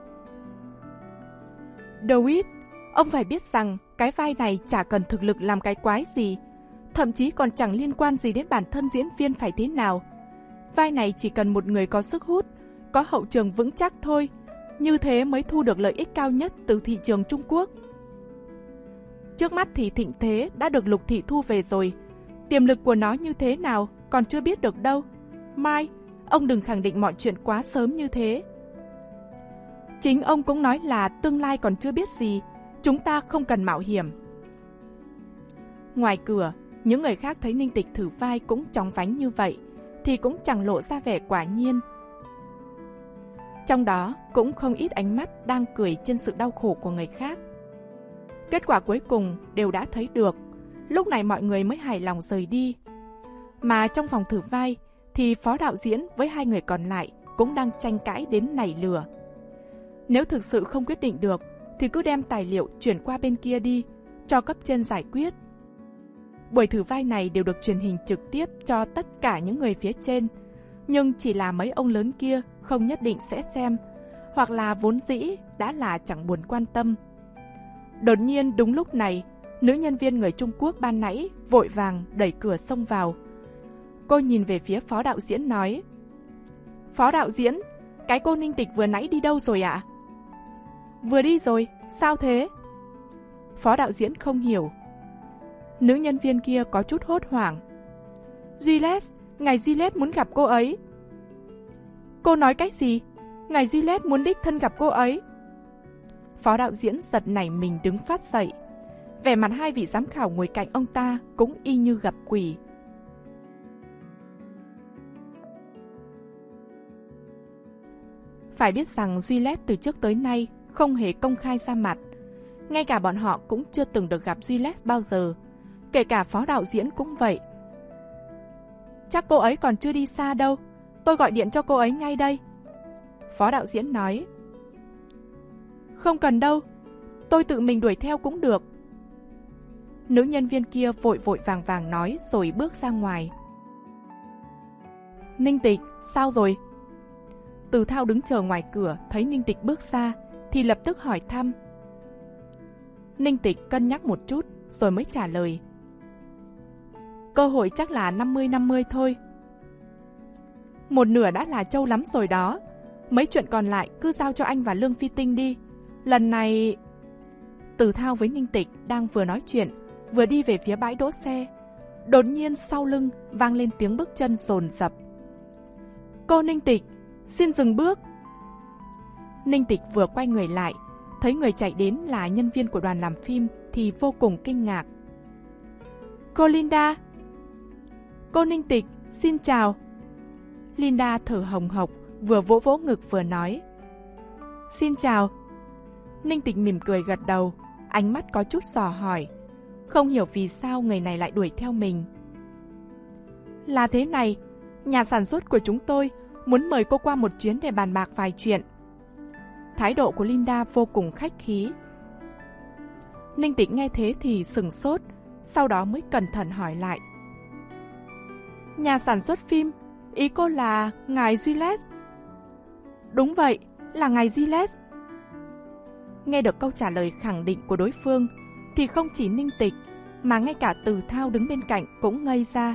David, ông phải biết rằng cái vai này chả cần thực lực làm cái quái gì, thậm chí còn chẳng liên quan gì đến bản thân diễn viên phải thế nào. Vai này chỉ cần một người có sức hút, có hậu trường vững chắc thôi, như thế mới thu được lợi ích cao nhất từ thị trường Trung Quốc. Trước mắt thì Thịnh Thế đã được Lục Thị thu về rồi, tiềm lực của nó như thế nào còn chưa biết được đâu. Mai, ông đừng khẳng định mọi chuyện quá sớm như thế. Chính ông cũng nói là tương lai còn chưa biết gì, chúng ta không cần mạo hiểm. Ngoài cửa, những người khác thấy Ninh Tịch thử vai cũng chóng vánh như vậy, thì cũng chẳng lộ ra vẻ quả nhiên. Trong đó cũng không ít ánh mắt đang cười trên sự đau khổ của người khác. Kết quả cuối cùng đều đã thấy được, lúc này mọi người mới hài lòng rời đi. Mà trong phòng thử vai thì phó đạo diễn với hai người còn lại cũng đang tranh cãi đến nảy lửa. Nếu thực sự không quyết định được thì cứ đem tài liệu chuyển qua bên kia đi, cho cấp trên giải quyết. Buổi thử vai này đều được truyền hình trực tiếp cho tất cả những người phía trên, nhưng chỉ là mấy ông lớn kia không nhất định sẽ xem, hoặc là vốn dĩ đã là chẳng buồn quan tâm. Đột nhiên đúng lúc này, nữ nhân viên người Trung Quốc ban nãy vội vàng đẩy cửa xông vào. Cô nhìn về phía phó đạo diễn nói: Phó đạo diễn, cái cô Ninh Tịch vừa nãy đi đâu rồi ạ? Vừa đi rồi, sao thế? Phó đạo diễn không hiểu. Nữ nhân viên kia có chút hốt hoảng. Juliet, ngài Juliet muốn gặp cô ấy. Cô nói cái gì? Ngài Juliet muốn đích thân gặp cô ấy. Phó đạo diễn giật nảy mình đứng phát dậy. Vẻ mặt hai vị giám khảo ngồi cạnh ông ta cũng y như gặp quỷ. Phải biết rằng Juliet từ trước tới nay không hề công khai ra mặt. Ngay cả bọn họ cũng chưa từng được gặp Juliet bao giờ. Kể cả phó đạo diễn cũng vậy. Chắc cô ấy còn chưa đi xa đâu, tôi gọi điện cho cô ấy ngay đây. Phó đạo diễn nói. Không cần đâu, tôi tự mình đuổi theo cũng được. Nữ nhân viên kia vội vội vàng vàng nói rồi bước ra ngoài. Ninh Tịch, sao rồi? Từ Thao đứng chờ ngoài cửa thấy Ninh Tịch bước ra thì lập tức hỏi thăm. Ninh Tịch cân nhắc một chút rồi mới trả lời. Cơ hội chắc là năm mươi năm mươi thôi. Một nửa đã là trâu lắm rồi đó. Mấy chuyện còn lại cứ giao cho anh và Lương Phi Tinh đi. Lần này... Từ Thao với Ninh Tịch đang vừa nói chuyện, vừa đi về phía bãi đỗ xe. Đột nhiên sau lưng vang lên tiếng bước chân dồn dập. Cô Ninh Tịch, xin dừng bước. Ninh Tịch vừa quay người lại, thấy người chạy đến là nhân viên của đoàn làm phim thì vô cùng kinh ngạc. Cô Linda. Cô Ninh Tịch, xin chào. Linda thở hồng hộc, vừa vỗ vỗ ngực vừa nói. Xin chào. Ninh Tịch mỉm cười gật đầu, ánh mắt có chút dò hỏi. Không hiểu vì sao người này lại đuổi theo mình. Là thế này, nhà sản xuất của chúng tôi muốn mời cô qua một chuyến để bàn bạc vài chuyện. Thái độ của Linda vô cùng khách khí. Ninh Tịch nghe thế thì sửng sốt, sau đó mới cẩn thận hỏi lại. Nhà sản xuất phim, ý cô là ngài Juliet? Đúng vậy, là ngài Juliet. Nghe được câu trả lời khẳng định của đối phương thì không chỉ Ninh Tịch mà ngay cả Từ Thao đứng bên cạnh cũng ngây ra.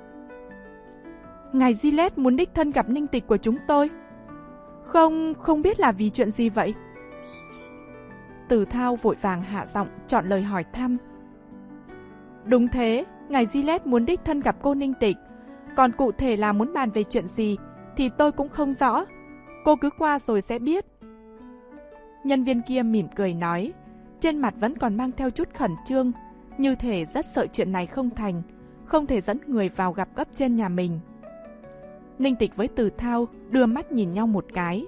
Ngài Juliet muốn đích thân gặp Ninh Tịch của chúng tôi. Không, không biết là vì chuyện gì vậy? Từ Thao vội vàng hạ giọng chọn lời hỏi thăm. Đúng thế, ngài Juliet muốn đích thân gặp cô Ninh Tịch. Còn cụ thể là muốn bàn về chuyện gì thì tôi cũng không rõ. Cô cứ qua rồi sẽ biết. Nhân viên kia mỉm cười nói, trên mặt vẫn còn mang theo chút khẩn trương, như thể rất sợ chuyện này không thành, không thể dẫn người vào gặp cấp trên nhà mình. Ninh Tịch với Từ Thao đưa mắt nhìn nhau một cái.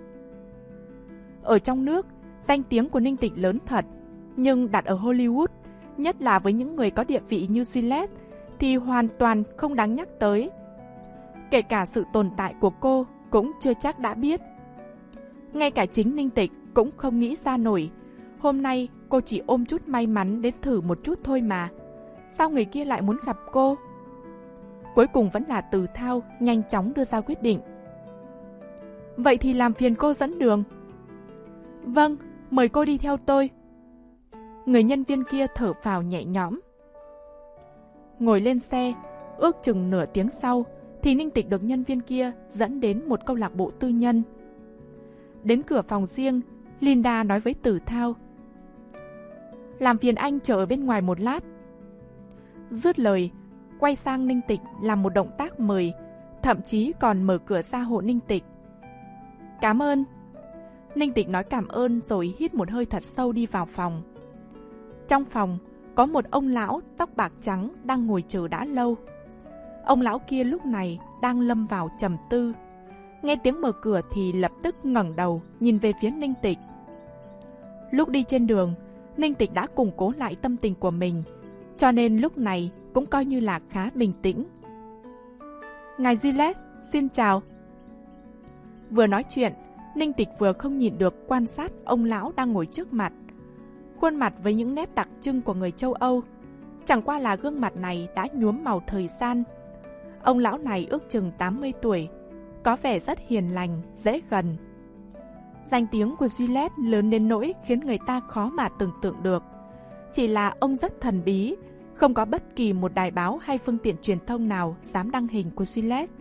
Ở trong nước, danh tiếng của Ninh Tịch lớn thật, nhưng đặt ở Hollywood, nhất là với những người có địa vị như Juliet, thì hoàn toàn không đáng nhắc tới. Kể cả sự tồn tại của cô cũng chưa chắc đã biết. Ngay cả chính Ninh Tịch cũng không nghĩ ra nổi. Hôm nay cô chỉ ôm chút may mắn đến thử một chút thôi mà. Sao người kia lại muốn gặp cô? Cuối cùng vẫn là Từ Thao nhanh chóng đưa ra quyết định. Vậy thì làm phiền cô dẫn đường. Vâng, mời cô đi theo tôi. Người nhân viên kia thở phào nhẹ nhõm. Ngồi lên xe, ước chừng nửa tiếng sau thì Ninh Tịch được nhân viên kia dẫn đến một câu lạc bộ tư nhân. Đến cửa phòng riêng, Linda nói với Tử Thao: làm phiền anh chờ ở bên ngoài một lát. Dứt lời, quay sang Ninh Tịch làm một động tác mời, thậm chí còn mở cửa ra hộ Ninh Tịch. Cảm ơn. Ninh Tịch nói cảm ơn rồi hít một hơi thật sâu đi vào phòng. Trong phòng, có một ông lão tóc bạc trắng đang ngồi chờ đã lâu. Ông lão kia lúc này đang lâm vào trầm tư. Nghe tiếng mở cửa thì lập tức ngẩng đầu nhìn về phía Ninh Tịch. Lúc đi trên đường, Ninh Tịch đã củng cố lại tâm tình của mình, cho nên lúc này cũng coi như là khá bình tĩnh. Ngài Gillette, xin chào. Vừa nói chuyện, Ninh Tịch vừa không nhịn được quan sát ông lão đang ngồi trước mặt. Khuôn mặt với những nét đặc trưng của người châu Âu, chẳng qua là gương mặt này đã nhuốm màu thời gian. Ông lão này ước chừng tám mươi tuổi, có vẻ rất hiền lành, dễ gần. Danh tiếng của Gillette lớn đến nỗi khiến người ta khó mà tưởng tượng được. Chỉ là ông rất thần bí, không có bất kỳ một đài báo hay phương tiện truyền thông nào dám đăng hình của Gillette.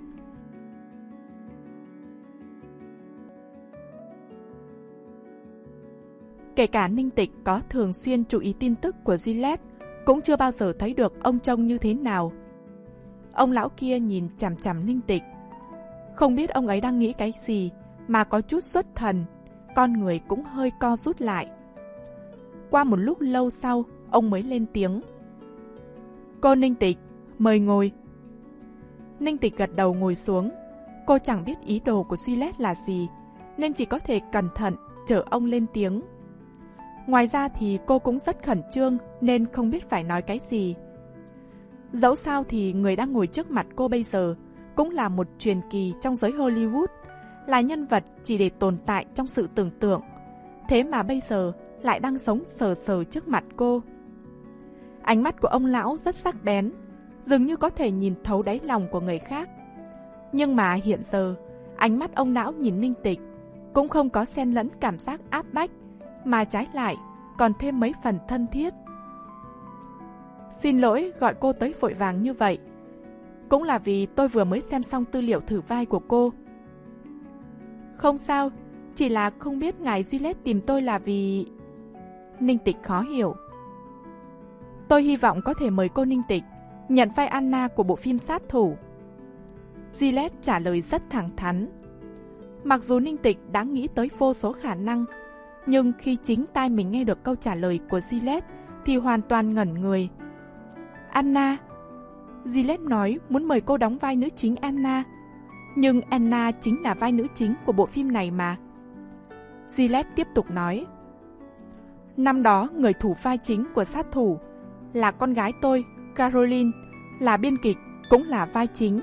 Kể cả Ninh Tịch có thường xuyên chú ý tin tức của Gillette, cũng chưa bao giờ thấy được ông trông như thế nào. Ông lão kia nhìn chằm chằm Ninh Tịch. Không biết ông ấy đang nghĩ cái gì mà có chút xuất thần, con người cũng hơi co rút lại. Qua một lúc lâu sau, ông mới lên tiếng. Cô Ninh Tịch, mời ngồi. Ninh Tịch gật đầu ngồi xuống. Cô chẳng biết ý đồ của Gillette là gì, nên chỉ có thể cẩn thận chờ ông lên tiếng. Ngoài ra thì cô cũng rất khẩn trương nên không biết phải nói cái gì. Dẫu sao thì người đang ngồi trước mặt cô bây giờ cũng là một truyền kỳ trong giới Hollywood, là nhân vật chỉ để tồn tại trong sự tưởng tượng. Thế mà bây giờ lại đang sống sờ sờ trước mặt cô. Ánh mắt của ông lão rất sắc bén, dường như có thể nhìn thấu đáy lòng của người khác. Nhưng mà hiện giờ, ánh mắt ông lão nhìn Ninh Tịch cũng không có xen lẫn cảm giác áp bách, mà trái lại còn thêm mấy phần thân thiết. Xin lỗi gọi cô tới vội vàng như vậy. Cũng là vì tôi vừa mới xem xong tư liệu thử vai của cô. Không sao, chỉ là không biết ngài Gillette tìm tôi là vì... Ninh Tịch khó hiểu. Tôi hy vọng có thể mời cô Ninh Tịch nhận vai Anna của bộ phim Sát Thủ. Gillette trả lời rất thẳng thắn. Mặc dù Ninh Tịch đã nghĩ tới vô số khả năng, nhưng khi chính tai mình nghe được câu trả lời của Gillette thì hoàn toàn ngẩn người. Anna. Gillette nói muốn mời cô đóng vai nữ chính Anna. Nhưng Anna chính là vai nữ chính của bộ phim này mà. Gillette tiếp tục nói. Năm đó người thủ vai chính của Sát Thủ là con gái tôi, Caroline, là biên kịch, cũng là vai chính.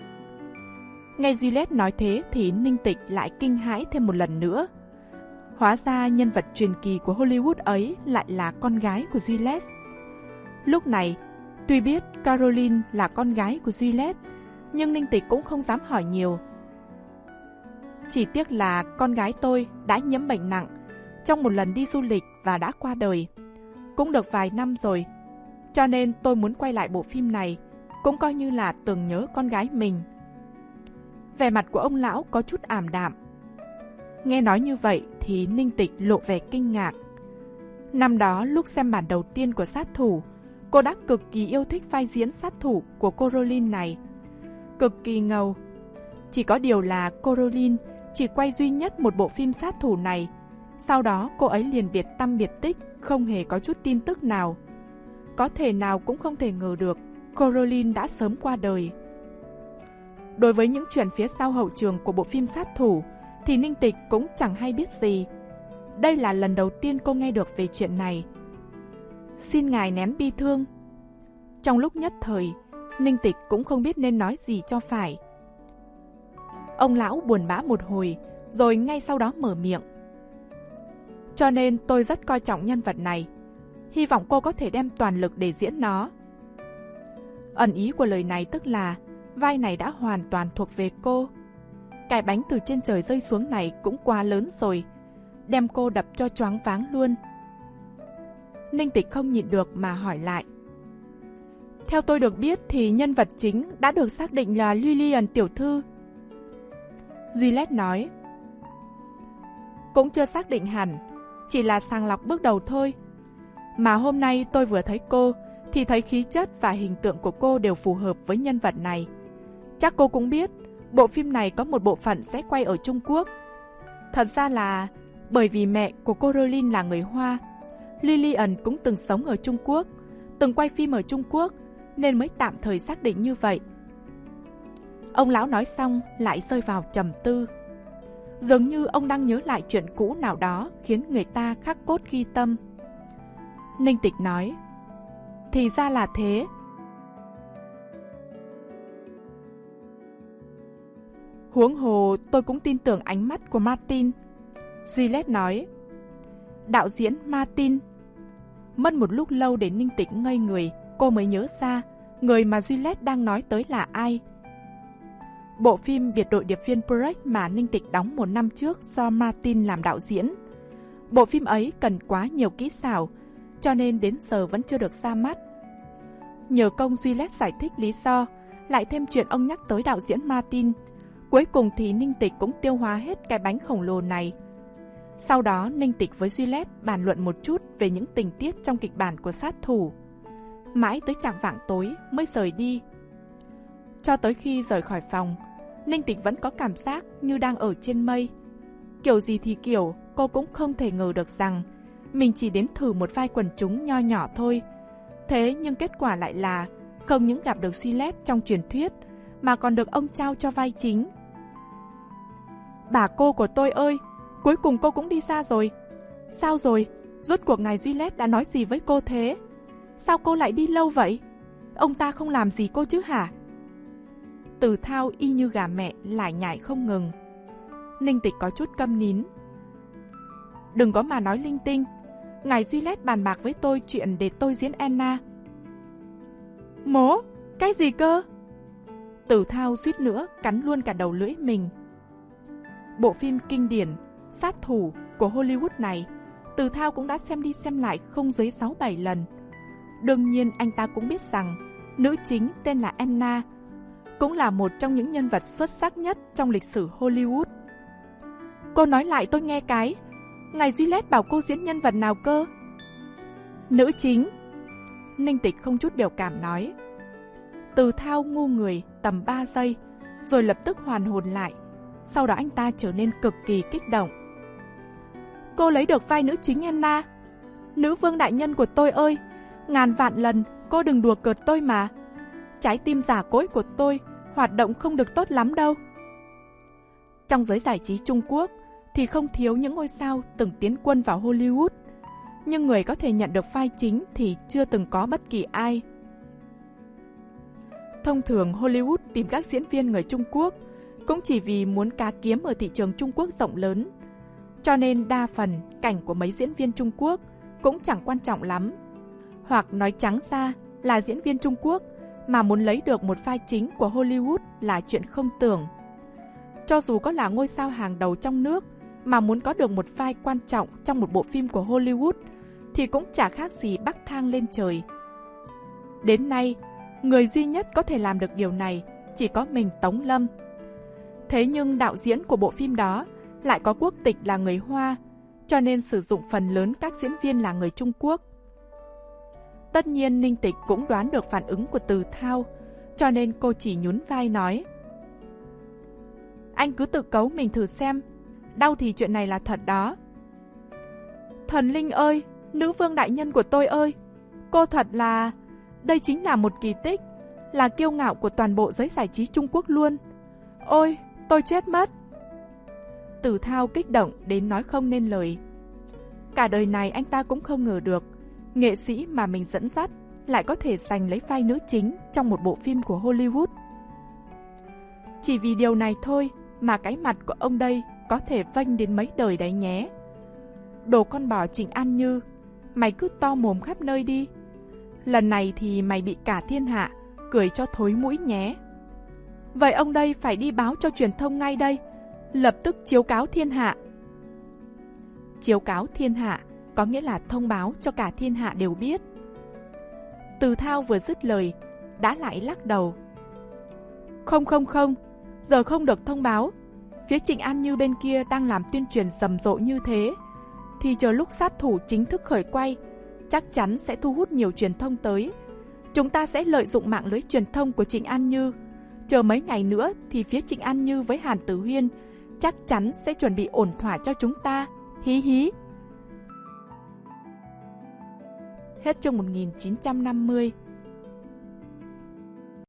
Nghe Gillette nói thế thì Ninh Tịch lại kinh hãi thêm một lần nữa. Hóa ra nhân vật truyền kỳ của Hollywood ấy lại là con gái của Gillette. Lúc này, tuy biết Caroline là con gái của Gillette, nhưng Ninh Tịch cũng không dám hỏi nhiều. Chỉ tiếc là con gái tôi đã nhiễm bệnh nặng trong một lần đi du lịch và đã qua đời. Cũng được vài năm rồi, cho nên tôi muốn quay lại bộ phim này, cũng coi như là tưởng nhớ con gái mình. Vẻ mặt của ông lão có chút ảm đạm. Nghe nói như vậy thì Ninh Tịch lộ vẻ kinh ngạc. Năm đó lúc xem bản đầu tiên của Sát Thủ, cô đã cực kỳ yêu thích vai diễn sát thủ của Caroline này. Cực kỳ ngầu. Chỉ có điều là Caroline chỉ quay duy nhất một bộ phim sát thủ này. Sau đó cô ấy liền biệt tăm biệt tích, không hề có chút tin tức nào. Có thể nào cũng không thể ngờ được Caroline đã sớm qua đời. Đối với những chuyện phía sau hậu trường của bộ phim Sát Thủ thì Ninh Tịch cũng chẳng hay biết gì. Đây là lần đầu tiên cô nghe được về chuyện này. Xin ngài nén bi thương. Trong lúc nhất thời, Ninh Tịch cũng không biết nên nói gì cho phải. Ông lão buồn bã một hồi, rồi ngay sau đó mở miệng. Cho nên tôi rất coi trọng nhân vật này. Hy vọng cô có thể đem toàn lực để diễn nó. Ẩn ý của lời này tức là vai này đã hoàn toàn thuộc về cô. Cái bánh từ trên trời rơi xuống này cũng quá lớn rồi, đem cô đập cho choáng váng luôn. Ninh Tịch không nhịn được mà hỏi lại. Theo tôi được biết thì nhân vật chính đã được xác định là Lillian tiểu thư. Juliet nói. Cũng chưa xác định hẳn, chỉ là sàng lọc bước đầu thôi. Mà hôm nay tôi vừa thấy cô thì thấy khí chất và hình tượng của cô đều phù hợp với nhân vật này. Chắc cô cũng biết, bộ phim này có một bộ phận sẽ quay ở Trung Quốc. Thật ra là bởi vì mẹ của cô Caroline là người Hoa, Lillian cũng từng sống ở Trung Quốc, từng quay phim ở Trung Quốc, nên mới tạm thời xác định như vậy. Ông lão nói xong lại rơi vào trầm tư. Dường như ông đang nhớ lại chuyện cũ nào đó khiến người ta khắc cốt ghi tâm. Ninh Tịch nói, thì ra là thế. Huống hồ tôi cũng tin tưởng ánh mắt của Martin. Juliet nói. Đạo diễn Martin. Mất một lúc lâu để Ninh Tịch ngây người, cô mới nhớ ra người mà Juliet đang nói tới là ai. Bộ phim Biệt đội điệp viên Break mà Ninh Tịch đóng một năm trước do Martin làm đạo diễn. Bộ phim ấy cần quá nhiều kỹ xảo, cho nên đến giờ vẫn chưa được ra mắt. Nhờ công Juliet giải thích lý do, lại thêm chuyện ông nhắc tới đạo diễn Martin, cuối cùng thì Ninh Tịch cũng tiêu hóa hết cái bánh khổng lồ này. Sau đó Ninh Tịch với Juliet bàn luận một chút về những tình tiết trong kịch bản của sát thủ. Mãi tới chạng vạng tối mới rời đi. Cho tới khi rời khỏi phòng, Ninh Tịch vẫn có cảm giác như đang ở trên mây. Kiểu gì thì kiểu, cô cũng không thể ngờ được rằng mình chỉ đến thử một vai quần chúng nho nhỏ thôi. Thế nhưng kết quả lại là không những gặp được Juliet trong truyền thuyết, mà còn được ông trao cho vai chính. Bà cô của tôi ơi, cuối cùng cô cũng đi xa rồi. Sao rồi? Rốt cuộc ngài Juliet đã nói gì với cô thế? Sao cô lại đi lâu vậy? Ông ta không làm gì cô chứ hả? Từ Thao y như gà mẹ lải nhải không ngừng. Ninh Tịch có chút câm nín. Đừng có mà nói linh tinh. Ngài Juliet bàn bạc với tôi chuyện để tôi diễn Anna. Mố? Cái gì cơ? Từ Thao suýt nữa cắn luôn cả đầu lưỡi mình. Bộ phim kinh điển Sát thủ của Hollywood này, Từ Thao cũng đã xem đi xem lại không dưới sáu bảy lần. Đương nhiên anh ta cũng biết rằng nữ chính tên là Anna, cũng là một trong những nhân vật xuất sắc nhất trong lịch sử Hollywood. Cô nói lại tôi nghe cái. Ngài Juliet bảo cô diễn nhân vật nào cơ? Nữ chính. Ninh Tịch không chút biểu cảm nói. Từ Thao ngu người tầm ba giây, rồi lập tức hoàn hồn lại. Sau đó anh ta trở nên cực kỳ kích động. Cô lấy được vai nữ chính Anna. Nữ vương đại nhân của tôi ơi, ngàn vạn lần cô đừng đùa cợt tôi mà. Trái tim giả cỗi của tôi hoạt động không được tốt lắm đâu. Trong giới giải trí Trung Quốc thì không thiếu những ngôi sao từng tiến quân vào Hollywood, nhưng người có thể nhận được vai chính thì chưa từng có bất kỳ ai. Thông thường Hollywood tìm các diễn viên người Trung Quốc cũng chỉ vì muốn cá kiếm ở thị trường Trung Quốc rộng lớn, cho nên đa phần cảnh của mấy diễn viên Trung Quốc cũng chẳng quan trọng lắm. Hoặc nói trắng ra là diễn viên Trung Quốc mà muốn lấy được một vai chính của Hollywood là chuyện không tưởng. Cho dù có là ngôi sao hàng đầu trong nước mà muốn có được một vai quan trọng trong một bộ phim của Hollywood thì cũng chả khác gì bắc thang lên trời. Đến nay, người duy nhất có thể làm được điều này chỉ có mình Tống Lâm. Thế nhưng đạo diễn của bộ phim đó lại có quốc tịch là người Hoa, cho nên sử dụng phần lớn các diễn viên là người Trung Quốc. Tất nhiên Ninh Tịch cũng đoán được phản ứng của Từ Thao, cho nên cô chỉ nhún vai nói. Anh cứ tự cấu mình thử xem, đau thì chuyện này là thật đó. Thần linh ơi, nữ vương đại nhân của tôi ơi, cô thật là... Đây chính là một kỳ tích, là kiêu ngạo của toàn bộ giới giải trí Trung Quốc luôn. Ôi, tôi chết mất. Từ Thao kích động đến nói không nên lời. Cả đời này anh ta cũng không ngờ được nghệ sĩ mà mình dẫn dắt lại có thể giành lấy vai nữ chính trong một bộ phim của Hollywood. Chỉ vì điều này thôi mà cái mặt của ông đây có thể vênh đến mấy đời đấy nhé. Đồ con bò Trịnh An Như, mày cứ to mồm khắp nơi đi. Lần này thì mày bị cả thiên hạ cười cho thối mũi nhé. Vậy ông đây phải đi báo cho truyền thông ngay đây, lập tức chiếu cáo thiên hạ. Chiếu cáo thiên hạ có nghĩa là thông báo cho cả thiên hạ đều biết. Từ Thao vừa dứt lời đã lại lắc đầu. Không không không, giờ không được thông báo. Phía Trịnh An Như bên kia đang làm tuyên truyền rầm rộ như thế, thì chờ lúc sát thủ chính thức khởi quay, chắc chắn sẽ thu hút nhiều truyền thông tới. Chúng ta sẽ lợi dụng mạng lưới truyền thông của Trịnh An Như. Chờ mấy ngày nữa thì phía Trịnh An Như với Hàn Tử Huyên chắc chắn sẽ chuẩn bị ổn thỏa cho chúng ta. Hí hí. Hết chương một nghìn chín trăm năm mươi.